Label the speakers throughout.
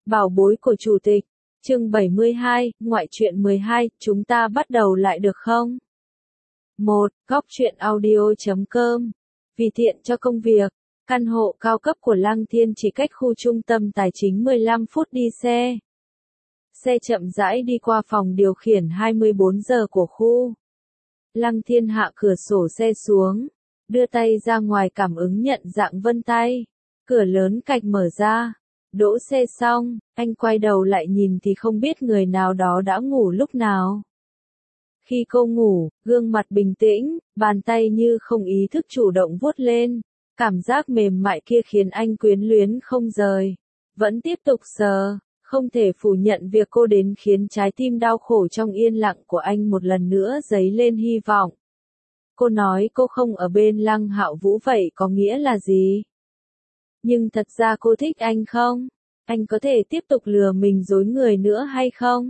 Speaker 1: Bảo bối của chủ tịch. Chương 72, ngoại truyện 12, chúng ta bắt đầu lại được không? 1. Góc truyện audio.com. Vì tiện cho công việc, căn hộ cao cấp của Lăng Thiên chỉ cách khu trung tâm tài chính 15 phút đi xe. Xe chậm rãi đi qua phòng điều khiển 24 giờ của khu. Lăng Thiên hạ cửa sổ xe xuống, đưa tay ra ngoài cảm ứng nhận dạng vân tay. Cửa lớn cạch mở ra. Đỗ xe xong, anh quay đầu lại nhìn thì không biết người nào đó đã ngủ lúc nào. Khi cô ngủ, gương mặt bình tĩnh, bàn tay như không ý thức chủ động vuốt lên. Cảm giác mềm mại kia khiến anh quyến luyến không rời. Vẫn tiếp tục sờ, không thể phủ nhận việc cô đến khiến trái tim đau khổ trong yên lặng của anh một lần nữa dấy lên hy vọng. Cô nói cô không ở bên Lăng Hạo Vũ vậy có nghĩa là gì? Nhưng thật ra cô thích anh không? Anh có thể tiếp tục lừa mình dối người nữa hay không?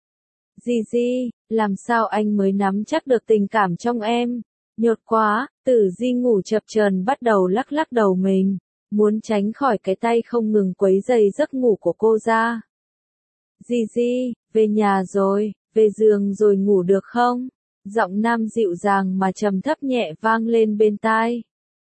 Speaker 1: Gigi, làm sao anh mới nắm chắc được tình cảm trong em? Nhột quá, Tử Di ngủ chập chờn bắt đầu lắc lắc đầu mình, muốn tránh khỏi cái tay không ngừng quấy rầy giấc ngủ của cô ra. Gigi, về nhà rồi, về giường rồi ngủ được không? Giọng nam dịu dàng mà trầm thấp nhẹ vang lên bên tai.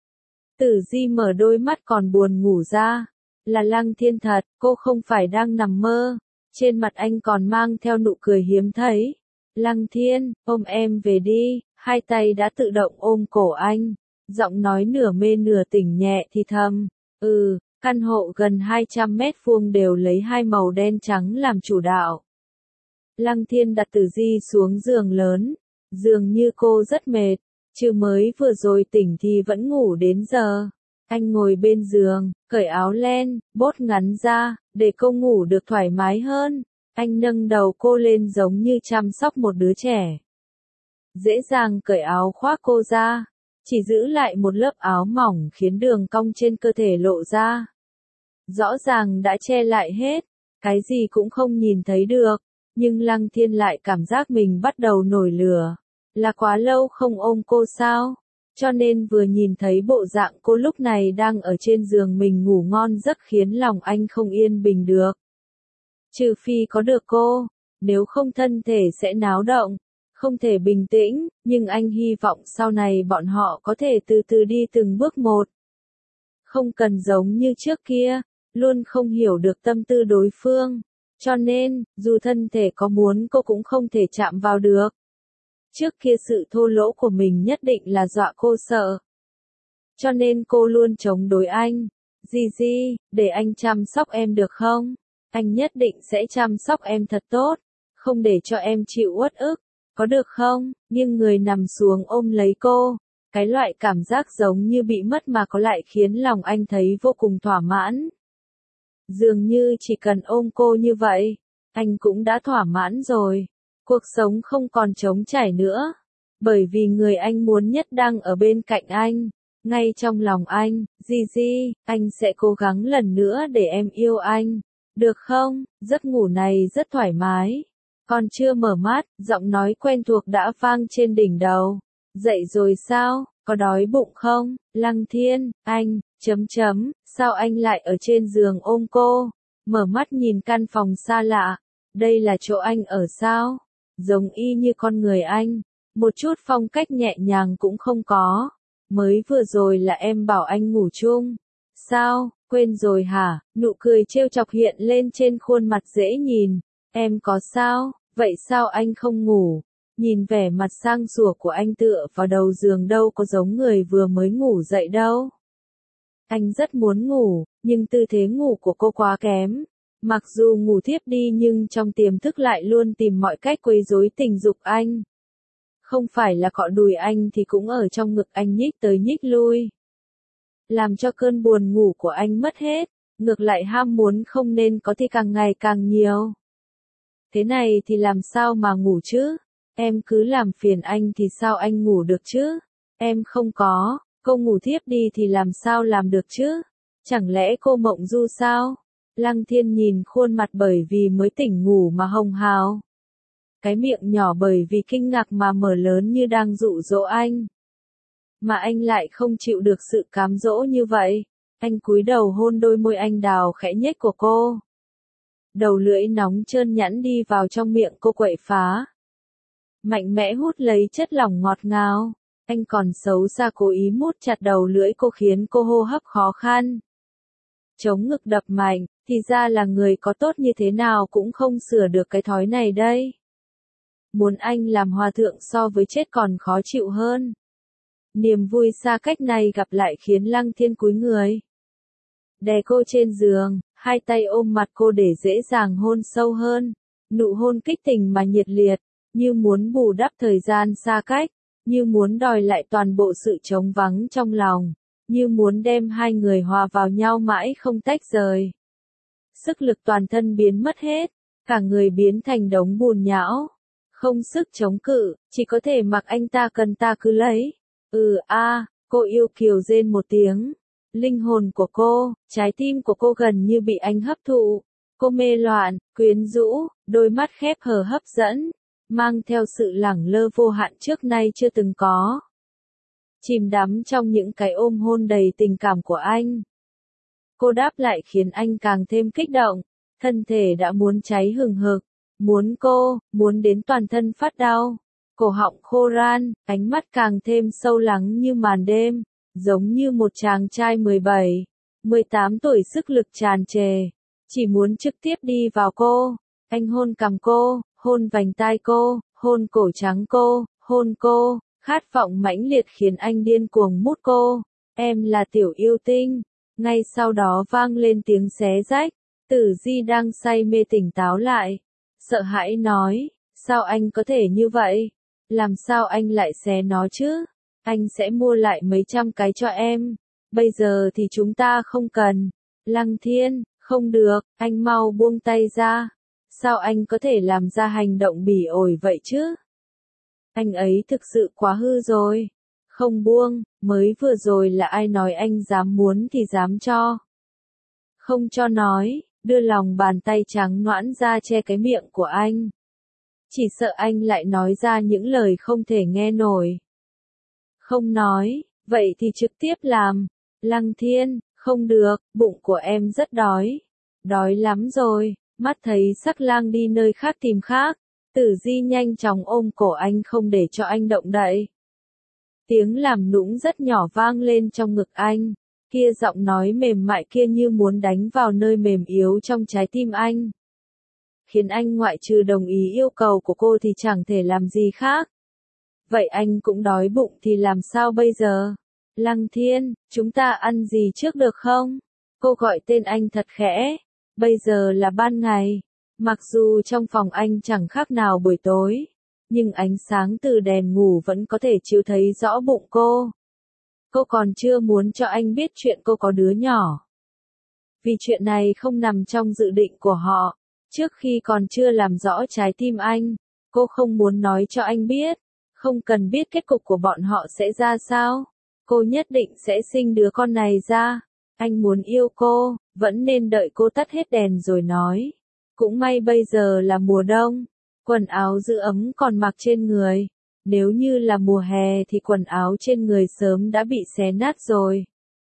Speaker 1: Tử Di mở đôi mắt còn buồn ngủ ra. Là Lăng Thiên thật, cô không phải đang nằm mơ. Trên mặt anh còn mang theo nụ cười hiếm thấy. Lăng Thiên, ôm em về đi. Hai tay đã tự động ôm cổ anh. Giọng nói nửa mê nửa tỉnh nhẹ thì thầm. Căn hộ gần 200 mét vuông đều lấy hai màu đen trắng làm chủ đạo. Lăng Thiên đặt Tử Di xuống giường lớn. Dường như cô rất mệt. Chứ mới vừa rồi tỉnh thì vẫn ngủ đến giờ. Anh ngồi bên giường, cởi áo len, bốt ngắn ra, để cô ngủ được thoải mái hơn. Anh nâng đầu cô lên giống như chăm sóc một đứa trẻ. Dễ dàng cởi áo khoác cô ra, chỉ giữ lại một lớp áo mỏng khiến đường cong trên cơ thể lộ ra. Rõ ràng đã che lại hết, cái gì cũng không nhìn thấy được, nhưng Lăng Thiên lại cảm giác mình bắt đầu nổi lửa. Là quá lâu không ôm cô sao? Cho nên vừa nhìn thấy bộ dạng cô lúc này đang ở trên giường mình ngủ ngon giấc khiến lòng anh không yên bình được. Trừ phi có được cô, nếu không thân thể sẽ náo động, không thể bình tĩnh, nhưng anh hy vọng sau này bọn họ có thể từ từ đi từng bước một. Không cần giống như trước kia, luôn không hiểu được tâm tư đối phương, cho nên, dù thân thể có muốn cô cũng không thể chạm vào được. Trước kia sự thô lỗ của mình nhất định là dọa cô sợ. Cho nên cô luôn chống đối anh. Gigi, để anh chăm sóc em được không? Anh nhất định sẽ chăm sóc em thật tốt. Không để cho em chịu uất ức. Có được không? Nhưng người nằm xuống ôm lấy cô. Cái loại cảm giác giống như bị mất mà có lại khiến lòng anh thấy vô cùng thỏa mãn. Dường như chỉ cần ôm cô như vậy, anh cũng đã thỏa mãn rồi. Cuộc sống không còn trống trải nữa. Bởi vì người anh muốn nhất đang ở bên cạnh anh. Ngay trong lòng anh, Gigi, anh sẽ cố gắng lần nữa để em yêu anh. Được không? Giấc ngủ này rất thoải mái. Còn chưa mở mắt, giọng nói quen thuộc đã vang trên đỉnh đầu. Dậy rồi sao? Có đói bụng không? Lăng Thiên, anh, sao anh lại ở trên giường ôm cô? Mở mắt nhìn căn phòng xa lạ. Đây là chỗ anh ở sao? Giống y như con người anh, một chút phong cách nhẹ nhàng cũng không có. Mới vừa rồi là em bảo anh ngủ chung. Sao, quên rồi hả? Nụ cười trêu chọc hiện lên trên khuôn mặt dễ nhìn. Em có sao? Vậy sao anh không ngủ? Nhìn vẻ mặt sang sủa của anh tựa vào đầu giường đâu có giống người vừa mới ngủ dậy đâu. Anh rất muốn ngủ, nhưng tư thế ngủ của cô quá kém. Mặc dù ngủ thiếp đi nhưng trong tiềm thức lại luôn tìm mọi cách quấy rối tình dục anh. Không phải là cọ đùi anh thì cũng ở trong ngực anh nhích tới nhích lui. Làm cho cơn buồn ngủ của anh mất hết, ngược lại ham muốn không nên có thì càng ngày càng nhiều. Thế này thì làm sao mà ngủ chứ? Em cứ làm phiền anh thì sao anh ngủ được chứ? Em không có, cô ngủ thiếp đi thì làm sao làm được chứ? Chẳng lẽ cô mộng du sao? Lăng Thiên nhìn khuôn mặt bởi vì mới tỉnh ngủ mà hồng hào. Cái miệng nhỏ bởi vì kinh ngạc mà mở lớn như đang dụ dỗ anh. Mà anh lại không chịu được sự cám dỗ như vậy. Anh cúi đầu hôn đôi môi anh đào khẽ nhếch của cô. đầu lưỡi nóng trơn nhẵn đi vào trong miệng cô quậy phá. Mạnh mẽ hút lấy chất lỏng ngọt ngào. Anh còn xấu xa cố ý mút chặt đầu lưỡi cô khiến cô hô hấp khó khăn. Chống ngực đập mạnh, thì ra là người có tốt như thế nào cũng không sửa được cái thói này đây. Muốn anh làm hòa thượng so với chết còn khó chịu hơn. Niềm vui xa cách này gặp lại khiến Lăng Thiên cúi người. Đè cô trên giường, hai tay ôm mặt cô để dễ dàng hôn sâu hơn. Nụ hôn kích tình mà nhiệt liệt, như muốn bù đắp thời gian xa cách, như muốn đòi lại toàn bộ sự trống vắng trong lòng, như muốn đem hai người hòa vào nhau mãi không tách rời. Sức lực toàn thân biến mất hết, cả người biến thành đống bùn nhão. Không sức chống cự, chỉ có thể mặc anh ta cần ta cứ lấy. Cô yêu kiều rên một tiếng. Linh hồn của cô, trái tim của cô gần như bị anh hấp thụ. Cô mê loạn, quyến rũ, đôi mắt khép hờ hấp dẫn, mang theo sự lẳng lơ vô hạn trước nay chưa từng có. Chìm đắm trong những cái ôm hôn đầy tình cảm của anh. Cô đáp lại khiến anh càng thêm kích động, thân thể đã muốn cháy hừng hực, muốn đến toàn thân phát đau, cổ họng khô ran, ánh mắt càng thêm sâu lắng như màn đêm, giống như một chàng trai 17, 18 tuổi sức lực tràn trề, chỉ muốn trực tiếp đi vào cô. Anh hôn cằm cô, hôn vành tai cô, hôn cổ trắng cô, khát vọng mãnh liệt khiến anh điên cuồng mút cô. Em là tiểu yêu tinh. Ngay sau đó vang lên tiếng xé rách. Tử Di đang say mê tỉnh táo lại. Sợ hãi nói, sao anh có thể như vậy? Làm sao anh lại xé nó chứ? Anh sẽ mua lại mấy trăm cái cho em. Bây giờ thì chúng ta không cần. Lăng Thiên, không được, anh mau buông tay ra. Sao anh có thể làm ra hành động bỉ ổi vậy chứ? Anh ấy thực sự quá hư rồi. Không buông, mới vừa rồi là ai nói anh dám muốn thì dám cho. Không cho nói, đưa lòng bàn tay trắng nõn ra che cái miệng của anh. Chỉ sợ anh lại nói ra những lời không thể nghe nổi. Không nói, vậy thì trực tiếp làm. Lăng Thiên, không được, bụng của em rất đói. Đói lắm rồi. Mắt thấy Sắc Lang đi nơi khác tìm khác, Tử Di nhanh chóng ôm cổ anh không để cho anh động đậy. Tiếng làm nũng rất nhỏ vang lên trong ngực anh, kia giọng nói mềm mại kia như muốn đánh vào nơi mềm yếu trong trái tim anh. Khiến anh ngoại trừ đồng ý yêu cầu của cô thì chẳng thể làm gì khác. Vậy anh cũng đói bụng thì làm sao bây giờ? Lăng Thiên, chúng ta ăn gì trước được không? Cô gọi tên anh thật khẽ. Bây giờ là ban ngày, mặc dù trong phòng anh chẳng khác nào buổi tối, nhưng ánh sáng từ đèn ngủ vẫn có thể chiếu thấy rõ bụng cô. Cô còn chưa muốn cho anh biết chuyện cô có đứa nhỏ. Vì chuyện này không nằm trong dự định của họ, trước khi còn chưa làm rõ trái tim anh, cô không muốn nói cho anh biết, không cần biết kết cục của bọn họ sẽ ra sao. Cô nhất định sẽ sinh đứa con này ra. Anh muốn yêu cô, vẫn nên đợi cô tắt hết đèn rồi nói. Cũng may bây giờ là mùa đông, quần áo giữ ấm còn mặc trên người. Nếu như là mùa hè thì quần áo trên người sớm đã bị xé nát rồi.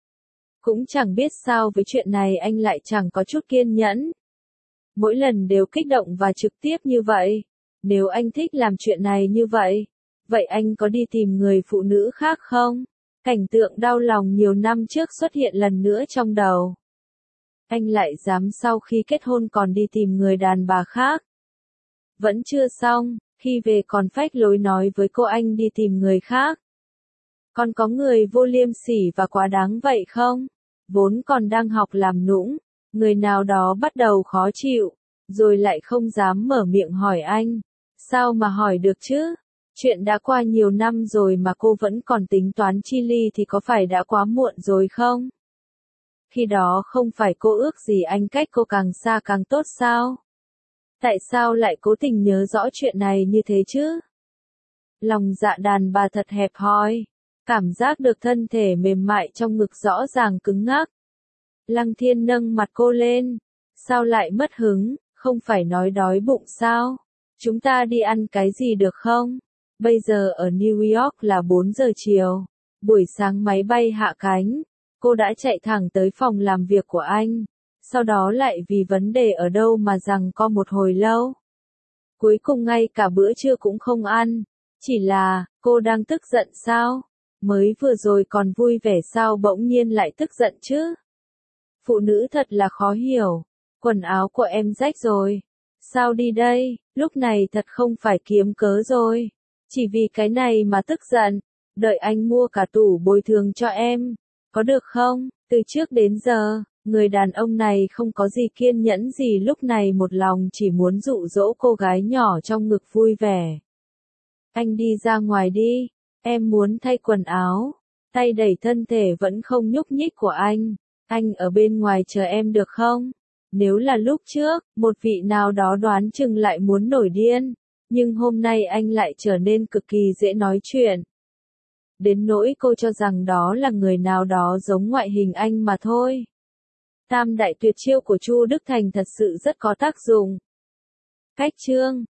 Speaker 1: Cũng chẳng biết sao với chuyện này anh lại chẳng có chút kiên nhẫn. Mỗi lần đều kích động và trực tiếp như vậy. Nếu anh thích làm chuyện này như vậy, vậy anh có đi tìm người phụ nữ khác không? Cảnh tượng đau lòng nhiều năm trước xuất hiện lần nữa trong đầu. Anh lại dám sau khi kết hôn còn đi tìm người đàn bà khác. Vẫn chưa xong, khi về còn phách lối nói với cô anh đi tìm người khác. Còn có người vô liêm sỉ và quá đáng vậy không? Vốn còn đang học làm nũng, người nào đó bắt đầu khó chịu, rồi lại không dám mở miệng hỏi anh. Sao mà hỏi được chứ? Chuyện đã qua nhiều năm rồi mà cô vẫn còn tính toán chi ly thì có phải đã quá muộn rồi không? Khi đó không phải cô ước gì anh cách cô càng xa càng tốt sao? Tại sao lại cố tình nhớ rõ chuyện này như thế chứ? Lòng dạ đàn bà thật hẹp hòi, cảm giác được thân thể mềm mại trong ngực rõ ràng cứng ngắc. Lăng Thiên nâng mặt cô lên, sao lại mất hứng, không phải nói đói bụng sao? Chúng ta đi ăn cái gì được không? Bây giờ ở New York là 4 giờ chiều, buổi sáng máy bay hạ cánh, cô đã chạy thẳng tới phòng làm việc của anh. sau đó lại vì vấn đề ở đâu mà giằng co một hồi lâu. Cuối cùng ngay cả bữa trưa cũng không ăn. Chỉ là, cô đang tức giận sao? Mới vừa rồi còn vui vẻ sao bỗng nhiên lại tức giận chứ? Phụ nữ thật là khó hiểu. Quần áo của em rách rồi. Sao đi đây? Lúc này thật không phải kiếm cớ rồi. Chỉ vì cái này mà tức giận. Đợi anh mua cả tủ bồi thường cho em. Có được không? Từ trước đến giờ, người đàn ông này không có gì kiên nhẫn gì, lúc này một lòng chỉ muốn dụ dỗ cô gái nhỏ trong ngực vui vẻ. Anh đi ra ngoài đi. Em muốn thay quần áo. Tay đẩy thân thể vẫn không nhúc nhích của anh. Anh ở bên ngoài chờ em được không? Nếu là lúc trước, một vị nào đó đoán chừng lại muốn nổi điên. Nhưng hôm nay anh lại trở nên cực kỳ dễ nói chuyện. Đến nỗi cô cho rằng đó là người nào đó giống ngoại hình anh mà thôi. Tam đại tuyệt chiêu của Chu Đức Thành thật sự rất có tác dụng. Cách chương